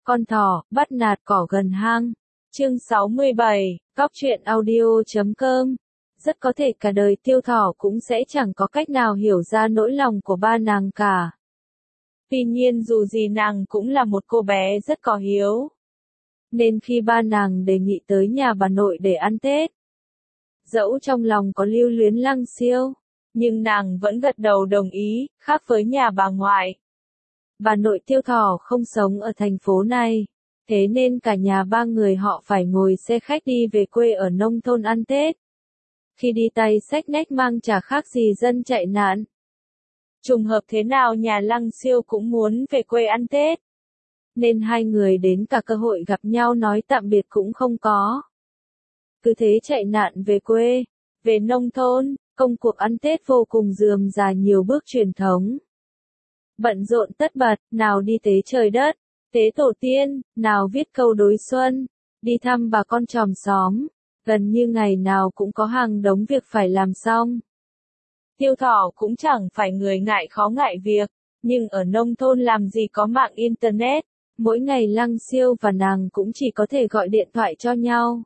Con thỏ, bắt nạt cỏ gần hang. Chương 67, Cóc truyện audio.com. Rất có thể cả đời Tiêu Thỏ cũng sẽ chẳng có cách nào hiểu ra nỗi lòng của ba nàng cả. Tuy nhiên dù gì nàng cũng là một cô bé rất có hiếu. Nên khi ba nàng đề nghị tới nhà bà nội để ăn Tết, dẫu trong lòng có lưu luyến Lăng Siêu, nhưng nàng vẫn gật đầu đồng ý, khác với nhà bà ngoại. Bà nội Tiêu Thỏ không sống ở thành phố này, thế nên cả nhà ba người họ phải ngồi xe khách đi về quê ở nông thôn ăn Tết. Khi đi tay xách nách mang chả khác gì dân chạy nạn. Trùng hợp thế nào nhà Lăng Siêu cũng muốn về quê ăn Tết, nên hai người đến cả cơ hội gặp nhau nói tạm biệt cũng không có. Cứ thế chạy nạn về quê, về nông thôn, công cuộc ăn Tết vô cùng rườm rà nhiều bước truyền thống. Bận rộn tất bật, nào đi tế trời đất, tế tổ tiên, nào viết câu đối xuân, đi thăm bà con chòm xóm, gần như ngày nào cũng có hàng đống việc phải làm xong. Tiêu Thỏ cũng chẳng phải người ngại khó ngại việc, nhưng ở nông thôn làm gì có mạng internet, mỗi ngày Lăng Siêu và nàng cũng chỉ có thể gọi điện thoại cho nhau.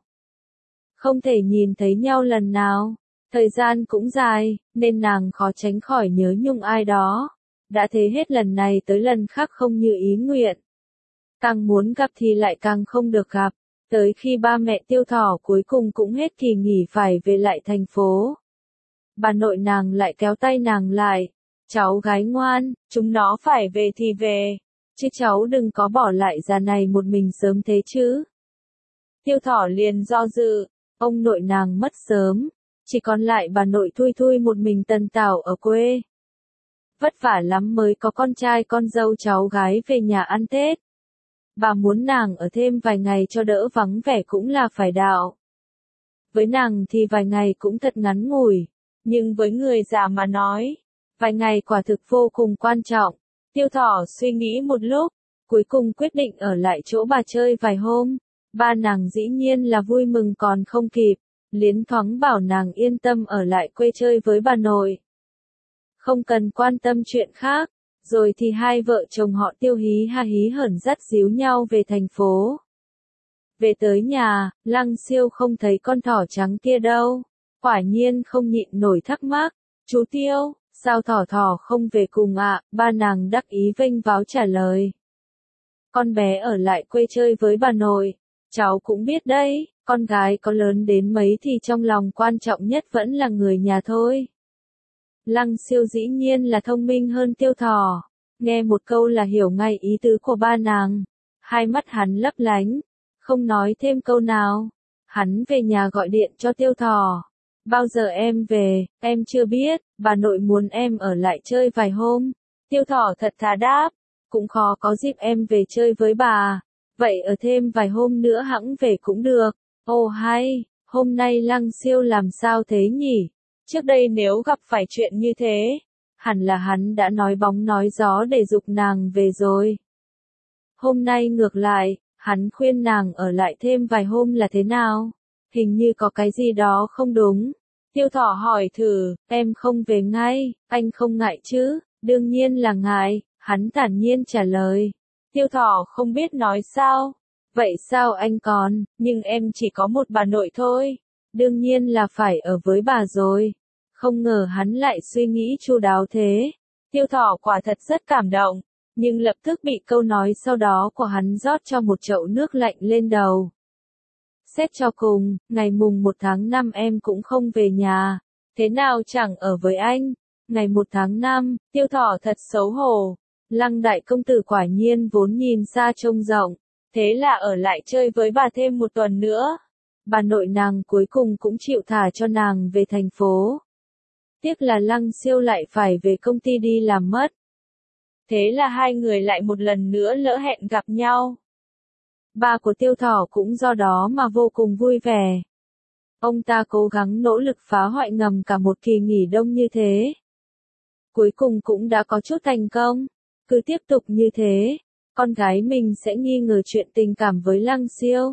Không thể nhìn thấy nhau lần nào, thời gian cũng dài, nên nàng khó tránh khỏi nhớ nhung ai đó. Đã thế hết lần này tới lần khác không như ý nguyện. Càng muốn gặp thì lại càng không được gặp, tới khi ba mẹ Tiêu Thỏ cuối cùng cũng hết kỳ nghỉ phải về lại thành phố. Bà nội nàng lại kéo tay nàng lại, cháu gái ngoan, chúng nó phải về thì về, chứ cháu đừng có bỏ lại già này một mình sớm thế chứ. Tiêu Thỏ liền do dự, ông nội nàng mất sớm, chỉ còn lại bà nội thui thui một mình tần tảo ở quê. Vất vả lắm mới có con trai con dâu cháu gái về nhà ăn Tết. Bà muốn nàng ở thêm vài ngày cho đỡ vắng vẻ cũng là phải đạo. Với nàng thì vài ngày cũng thật ngắn ngủi, nhưng với người già mà nói, vài ngày quả thực vô cùng quan trọng. Tiêu Thỏ suy nghĩ một lúc, cuối cùng quyết định ở lại chỗ bà chơi vài hôm. Ba nàng dĩ nhiên là vui mừng còn không kịp, liến thoáng bảo nàng yên tâm ở lại quê chơi với bà nội. Không cần quan tâm chuyện khác, rồi thì hai vợ chồng họ Tiêu hí ha hí hởn dắt díu nhau về thành phố. Về tới nhà, Lăng Siêu không thấy con thỏ trắng kia đâu, quả nhiên không nhịn nổi thắc mắc, chú Tiêu, sao thỏ thỏ không về cùng ạ? Ba nàng đắc ý vênh váo trả lời. Con bé ở lại quê chơi với bà nội, cháu cũng biết đấy, con gái có lớn đến mấy thì trong lòng quan trọng nhất vẫn là người nhà thôi. Lăng Siêu dĩ nhiên là thông minh hơn Tiêu Thỏ, nghe một câu là hiểu ngay ý tứ của ba nàng. Hai mắt hắn lấp lánh, không nói thêm câu nào. Hắn về nhà gọi điện cho Tiêu Thỏ. Bao giờ em về, em chưa biết, bà nội muốn em ở lại chơi vài hôm. Tiêu Thỏ thật thà đáp, cũng khó có dịp em về chơi với bà, vậy ở thêm vài hôm nữa hẵng về cũng được. Ồ hay, hôm nay Lăng Siêu làm sao thế nhỉ? Trước đây nếu gặp phải chuyện như thế, hẳn là hắn đã nói bóng nói gió để giục nàng về rồi. Hôm nay ngược lại, hắn khuyên nàng ở lại thêm vài hôm là thế nào? Hình như có cái gì đó không đúng. Tiêu Thỏ hỏi thử, em không về ngay, anh không ngại chứ? Đương nhiên là ngại, hắn thản nhiên trả lời. Tiêu Thỏ không biết nói sao. Vậy sao anh còn, nhưng em chỉ có một bà nội thôi. Đương nhiên là phải ở với bà rồi. Không ngờ hắn lại suy nghĩ chu đáo thế. Tiêu Thỏ quả thật rất cảm động, nhưng lập tức bị câu nói sau đó của hắn rót cho một chậu nước lạnh lên đầu. Xét cho cùng, ngày mùng 1 tháng 5 em cũng không về nhà, thế nào chẳng ở với anh. Ngày 1 tháng 5, Tiêu Thỏ thật xấu hổ. Lăng đại công tử quả nhiên vốn nhìn xa trông rộng, thế là ở lại chơi với bà thêm một tuần nữa. Bà nội nàng cuối cùng cũng chịu thả cho nàng về thành phố. Tiếc là Lăng Siêu lại phải về công ty đi làm mất. Thế là hai người lại một lần nữa lỡ hẹn gặp nhau. Ba của Tiêu Thỏ cũng do đó mà vô cùng vui vẻ. Ông ta cố gắng nỗ lực phá hoại ngầm cả một kỳ nghỉ đông như thế. Cuối cùng cũng đã có chút thành công. Cứ tiếp tục như thế, con gái mình sẽ nghi ngờ chuyện tình cảm với Lăng Siêu.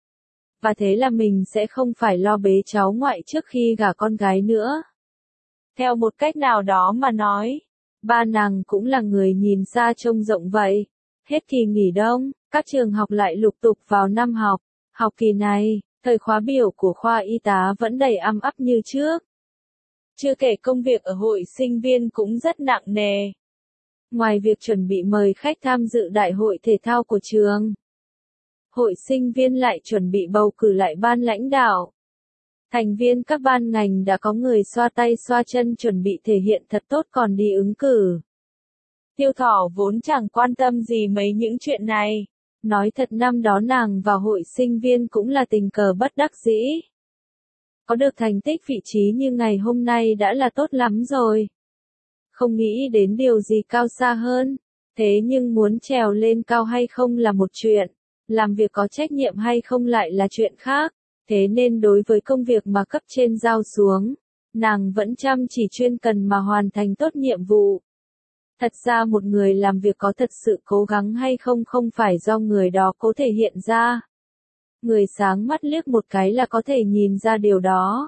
Và thế là mình sẽ không phải lo bế cháu ngoại trước khi gả con gái nữa. Theo một cách nào đó mà nói, ba nàng cũng là người nhìn xa trông rộng vậy. Hết kỳ nghỉ đông, các trường học lại lục tục vào năm học. Học kỳ này, thời khóa biểu của khoa y tá vẫn đầy ăm ắp như trước. Chưa kể công việc ở hội sinh viên cũng rất nặng nề. Ngoài việc chuẩn bị mời khách tham dự đại hội thể thao của trường, hội sinh viên lại chuẩn bị bầu cử lại ban lãnh đạo. Thành viên các ban ngành đã có người xoa tay xoa chân chuẩn bị thể hiện thật tốt còn đi ứng cử. Tiêu Thỏ vốn chẳng quan tâm gì mấy những chuyện này. Nói thật năm đó nàng vào hội sinh viên cũng là tình cờ bất đắc dĩ. Có được thành tích vị trí như ngày hôm nay đã là tốt lắm rồi. Không nghĩ đến điều gì cao xa hơn. Thế nhưng muốn trèo lên cao hay không là một chuyện. Làm việc có trách nhiệm hay không lại là chuyện khác. Thế nên đối với công việc mà cấp trên giao xuống, nàng vẫn chăm chỉ chuyên cần mà hoàn thành tốt nhiệm vụ. Thật ra một người làm việc có thật sự cố gắng hay không không phải do người đó cố thể hiện ra. Người sáng mắt liếc một cái là có thể nhìn ra điều đó.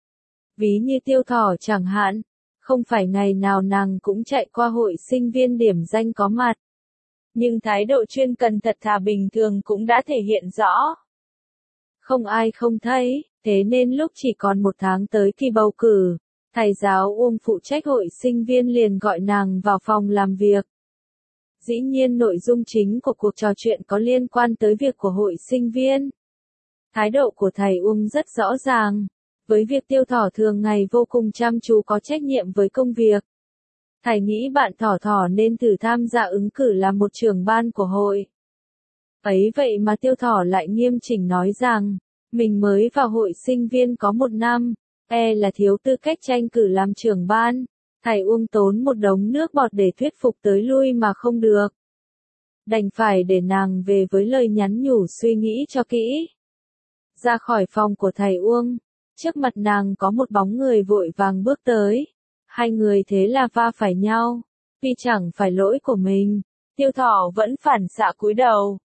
Ví như Tiêu Thỏ chẳng hạn, không phải ngày nào nàng cũng chạy qua hội sinh viên điểm danh có mặt. Nhưng thái độ chuyên cần thật thà bình thường cũng đã thể hiện rõ. Không ai không thấy, thế nên lúc chỉ còn một tháng tới kỳ bầu cử, thầy giáo Uông phụ trách hội sinh viên liền gọi nàng vào phòng làm việc. Dĩ nhiên nội dung chính của cuộc trò chuyện có liên quan tới việc của hội sinh viên. Thái độ của thầy Uông rất rõ ràng, với việc Tiêu Thỏ thường ngày vô cùng chăm chú có trách nhiệm với công việc. Thầy nghĩ bạn Thỏ nên thử tham gia ứng cử làm một trưởng ban của hội. Ấy vậy mà Tiêu Thỏ lại nghiêm chỉnh nói rằng, mình mới vào hội sinh viên có 1 năm, là thiếu tư cách tranh cử làm trưởng ban. Thầy Uông tốn một đống nước bọt để thuyết phục tới lui mà không được. Đành phải để nàng về với lời nhắn nhủ suy nghĩ cho kỹ. Ra khỏi phòng của thầy Uông, trước mặt nàng có một bóng người vội vàng bước tới. Hai người thế là va phải nhau. Vì chẳng phải lỗi của mình, Tiêu Thỏ vẫn phản xạ cúi đầu.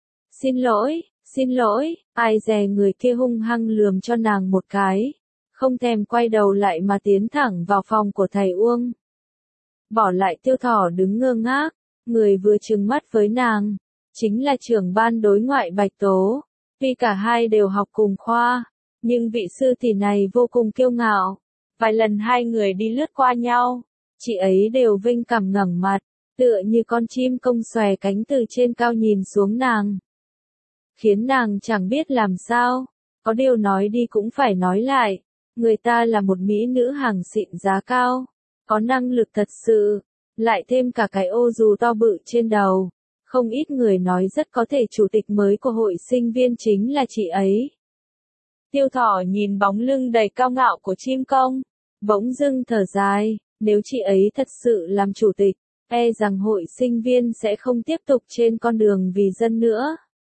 Xin lỗi, ai dè người kia hung hăng lườm cho nàng một cái. Không thèm quay đầu lại mà tiến thẳng vào phòng của thầy Uông. Bỏ lại Tiêu Thỏ đứng ngơ ngác, người vừa trừng mắt với nàng, chính là trưởng ban đối ngoại Bạch Tố. Tuy cả hai đều học cùng khoa, nhưng vị sư tỷ này vô cùng kiêu ngạo. Vài lần hai người đi lướt qua nhau, chị ấy đều vênh cằm ngẩng mặt, tựa như con chim công xòe cánh từ trên cao nhìn xuống nàng. Khiến nàng chẳng biết làm sao, có điều nói đi cũng phải nói lại, người ta là một mỹ nữ hàng xịn giá cao, có năng lực thật sự, lại thêm cả cái ô dù to bự trên đầu. Không ít người nói rất có thể chủ tịch mới của hội sinh viên chính là chị ấy. Tiêu Thỏ nhìn bóng lưng đầy cao ngạo của chim công, bỗng dưng thở dài, nếu chị ấy thật sự làm chủ tịch, rằng hội sinh viên sẽ không tiếp tục trên con đường vì dân nữa.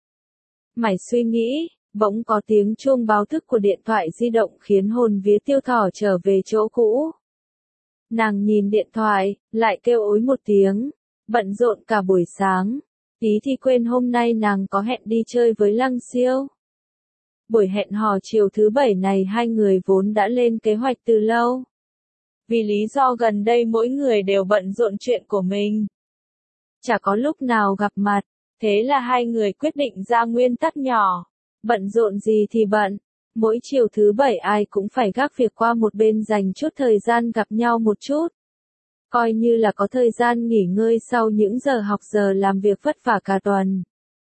Mải suy nghĩ, bỗng có tiếng chuông báo thức của điện thoại di động khiến hồn vía Tiêu Thỏ trở về chỗ cũ. Nàng nhìn điện thoại, lại kêu ối một tiếng, bận rộn cả buổi sáng, tí thì quên hôm nay nàng có hẹn đi chơi với Lăng Siêu. Buổi hẹn hò chiều thứ Bảy này hai người vốn đã lên kế hoạch từ lâu. Vì lý do gần đây mỗi người đều bận rộn chuyện của mình, chả có lúc nào gặp mặt, thế là hai người quyết định ra nguyên tắc nhỏ, bận rộn gì thì bận, mỗi chiều thứ Bảy ai cũng phải gác việc qua một bên dành chút thời gian gặp nhau một chút. Coi như là có thời gian nghỉ ngơi sau những giờ học giờ làm việc vất vả cả tuần.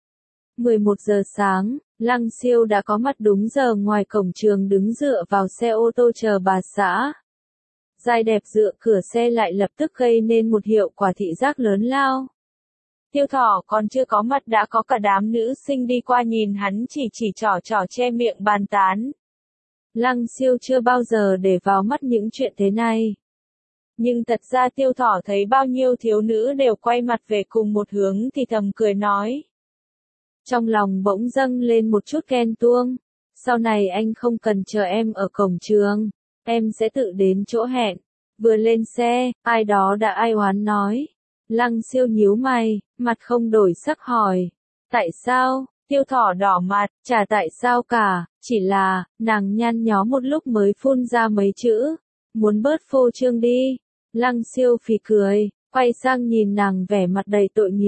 11 giờ sáng, Lăng Siêu đã có mặt đúng giờ ngoài cổng trường đứng dựa vào xe ô tô chờ bà xã. Giai đẹp dựa cửa xe lại lập tức gây nên một hiệu quả thị giác lớn lao. Tiêu Thỏ còn chưa có mặt đã có cả đám nữ sinh đi qua nhìn hắn chỉ trỏ che miệng bàn tán. Lăng Siêu chưa bao giờ để vào mắt những chuyện thế này. Nhưng thật ra Tiêu Thỏ thấy bao nhiêu thiếu nữ đều quay mặt về cùng một hướng thì thầm cười nói. Trong lòng bỗng dâng lên một chút ghen tuông. Sau này anh không cần chờ em ở cổng trường, em sẽ tự đến chỗ hẹn. Vừa lên xe, ai đó đã ai oán nói. Lăng Siêu nhíu mày, mặt không đổi sắc hỏi. Tại sao? Tiêu Thỏ đỏ mặt, chả tại sao cả, chỉ là, nàng nhăn nhó một lúc mới phun ra mấy chữ. Muốn bớt phô trương đi. Lăng Siêu phì cười, quay sang nhìn nàng vẻ mặt đầy tội nghiệp.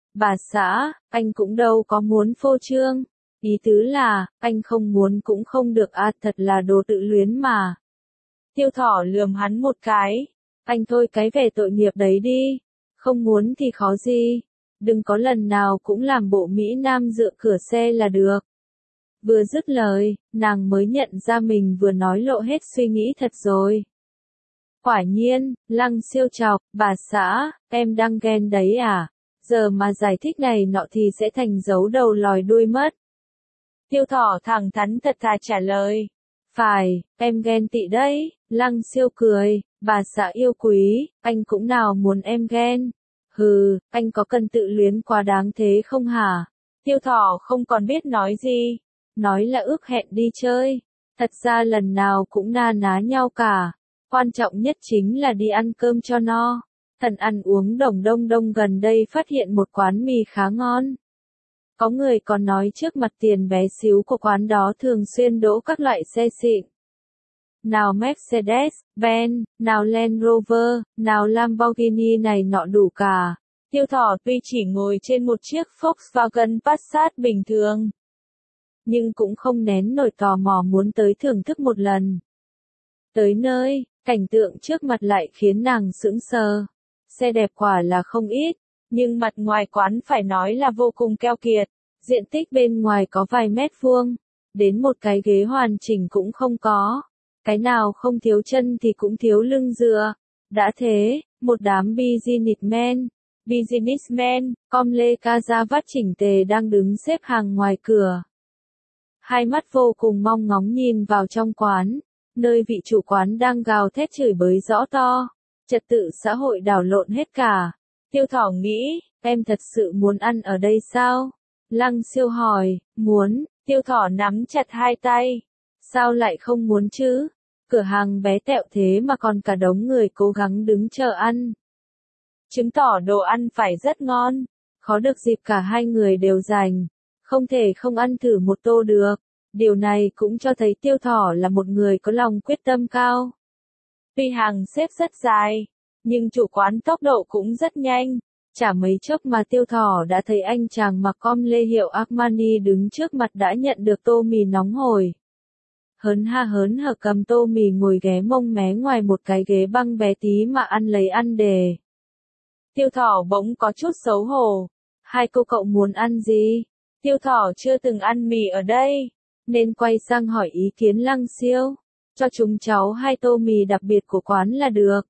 Bà xã, anh cũng đâu có muốn phô trương. Ý tứ là, anh không muốn cũng không được à, thật là đồ tự luyến mà. Tiêu Thỏ lườm hắn một cái. Anh thôi cái vẻ tội nghiệp đấy đi. Không muốn thì khó gì. Đừng có lần nào cũng làm bộ Mỹ Nam dựa cửa xe là được. Vừa dứt lời, nàng mới nhận ra mình vừa nói lộ hết suy nghĩ thật rồi. Quả nhiên, Lăng Siêu chọc, bà xã, em đang ghen đấy à? Giờ mà giải thích này nọ thì sẽ thành giấu đầu lòi đuôi mất. Tiêu Thỏ thẳng thắn thật thà trả lời. Phải, em ghen tị đấy. Lăng Siêu cười, bà xã yêu quý, anh cũng nào muốn em ghen. Hừ, anh có cần tự luyến quá đáng thế không hả? Tiêu Thỏ không còn biết nói gì. Nói là ước hẹn đi chơi. Thật ra lần nào cũng na ná nhau cả. Quan trọng nhất chính là đi ăn cơm cho no. Thần ăn uống Đồng Đông Đông gần đây phát hiện một quán mì khá ngon. Có người còn nói trước mặt tiền bé xíu của quán đó thường xuyên đỗ các loại xe xịn. Nào Mercedes, Benz, nào Land Rover, nào Lamborghini này nọ đủ cả. Tiêu Thỏ tuy chỉ ngồi trên một chiếc Volkswagen Passat bình thường, nhưng cũng không nén nổi tò mò muốn tới thưởng thức một lần. Tới nơi, cảnh tượng trước mặt lại khiến nàng sững sờ. Xe đẹp quả là không ít, nhưng mặt ngoài quán phải nói là vô cùng keo kiệt. Diện tích bên ngoài có vài mét vuông, đến một cái ghế hoàn chỉnh cũng không có. Cái nào không thiếu chân thì cũng thiếu lưng dựa. Đã thế, một đám businessmen, com lê ca da vắt chỉnh tề đang đứng xếp hàng ngoài cửa. Hai mắt vô cùng mong ngóng nhìn vào trong quán, nơi vị chủ quán đang gào thét chửi bới rõ to. Trật tự xã hội đảo lộn hết cả. Tiêu Thỏ nghĩ, em thật sự muốn ăn ở đây sao? Lăng Siêu hỏi, muốn. Tiêu Thỏ nắm chặt hai tay. Sao lại không muốn chứ? Cửa hàng bé tẹo thế mà còn cả đống người cố gắng đứng chờ ăn. Chứng tỏ đồ ăn phải rất ngon. Khó được dịp cả hai người đều rảnh. Không thể không ăn thử một tô được. Điều này cũng cho thấy Tiêu Thỏ là một người có lòng quyết tâm cao. Tuy hàng xếp rất dài, nhưng chủ quán tốc độ cũng rất nhanh. Chả mấy chốc mà Tiêu Thỏ đã thấy anh chàng mặc com lê hiệu Armani đứng trước mặt đã nhận được tô mì nóng hổi. Hớn hở cầm tô mì ngồi ghé mông mé ngoài một cái ghế băng bé tí mà ăn lấy ăn đề. Tiêu Thỏ bỗng có chút xấu hổ. Hai cô cậu muốn ăn gì? Tiêu Thỏ chưa từng ăn mì ở đây, nên quay sang hỏi ý kiến Lăng Siêu. Cho chúng cháu 2 tô mì đặc biệt của quán là được.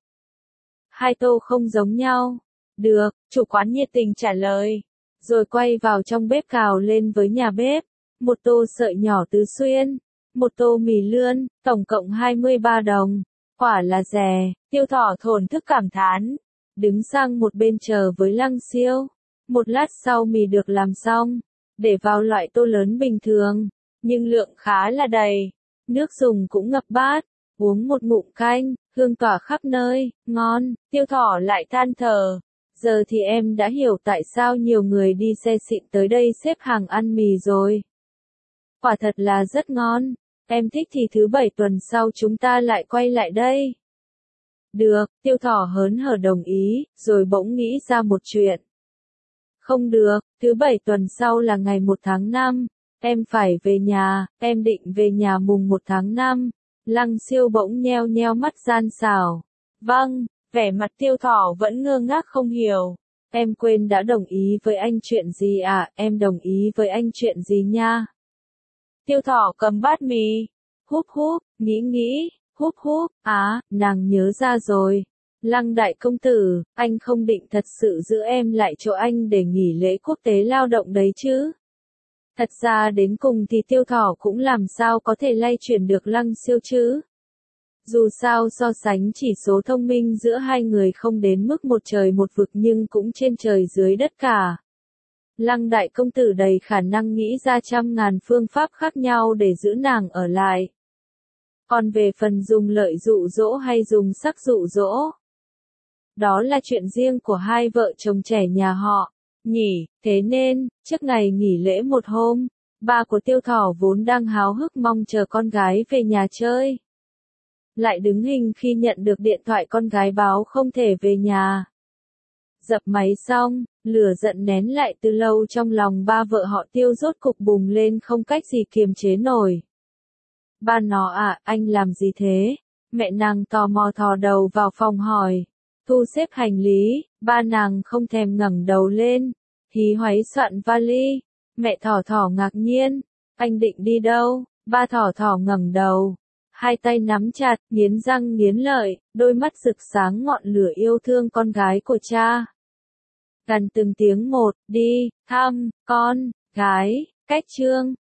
2 tô không giống nhau. Được, chủ quán nhiệt tình trả lời. Rồi quay vào trong bếp cào lên với nhà bếp. 1 tô sợi nhỏ tứ xuyên. 1 tô mì lươn, tổng cộng 23 đồng. Quả là rẻ. Tiêu Thỏ thổn thức cảm thán. Đứng sang một bên chờ với Lăng Siêu. Một lát sau mì được làm xong. Để vào loại tô lớn bình thường. Nhưng lượng khá là đầy. Nước dùng cũng ngập bát. Uống một ngụm canh, hương tỏa khắp nơi, ngon. Tiêu Thỏ lại than thở. Giờ thì em đã hiểu tại sao nhiều người đi xe xịn tới đây xếp hàng ăn mì rồi. Quả thật là rất ngon. Em thích thì thứ 7 tuần sau chúng ta lại quay lại đây. Được, Tiêu Thỏ hớn hở đồng ý, rồi bỗng nghĩ ra một chuyện. Không được, thứ 7 tuần sau là ngày 1 tháng 5. Em phải về nhà, em định về nhà mùng 1 tháng 5. Lăng Siêu bỗng nheo nheo mắt gian xảo. Vâng, vẻ mặt Tiêu Thỏ vẫn ngơ ngác không hiểu. Em quên đã đồng ý với anh chuyện gì à, em đồng ý với anh chuyện gì nha. Tiêu Thỏ cầm bát mì. Húp, nghĩ, húp, nàng nhớ ra rồi. Lăng đại công tử, anh không định thật sự giữ em lại chỗ anh để nghỉ lễ quốc tế lao động đấy chứ. Thật ra đến cùng thì Tiêu Thỏ cũng làm sao có thể lay chuyển được Lăng Siêu chứ. Dù sao so sánh chỉ số thông minh giữa hai người không đến mức một trời một vực nhưng cũng trên trời dưới đất cả. Lăng đại công tử đầy khả năng nghĩ ra trăm ngàn phương pháp khác nhau để giữ nàng ở lại. Còn về phần dùng lợi dụ dỗ hay dùng sắc dụ dỗ, đó là chuyện riêng của hai vợ chồng trẻ nhà họ. Nhỉ, thế nên, trước ngày nghỉ lễ một hôm, ba của Tiêu Thỏ vốn đang háo hức mong chờ con gái về nhà chơi. Lại đứng hình khi nhận được điện thoại con gái báo không thể về nhà. Dập máy xong, lửa giận nén lại từ lâu trong lòng ba vợ họ Tiêu rốt cục bùng lên không cách gì kiềm chế nổi. Ba nó à, anh làm gì thế? Mẹ nàng tò mò thò đầu vào phòng hỏi. Thu xếp hành lý, ba nàng không thèm ngẩng đầu lên. Hí hoáy soạn vali. Mẹ Thỏ Thỏ ngạc nhiên. Anh định đi đâu? Ba Thỏ Thỏ ngẩng đầu. Hai tay nắm chặt, nghiến răng nghiến lợi, đôi mắt rực sáng ngọn lửa yêu thương con gái của cha. Gần từng tiếng một, đi, thăm, con, gái, cách chương.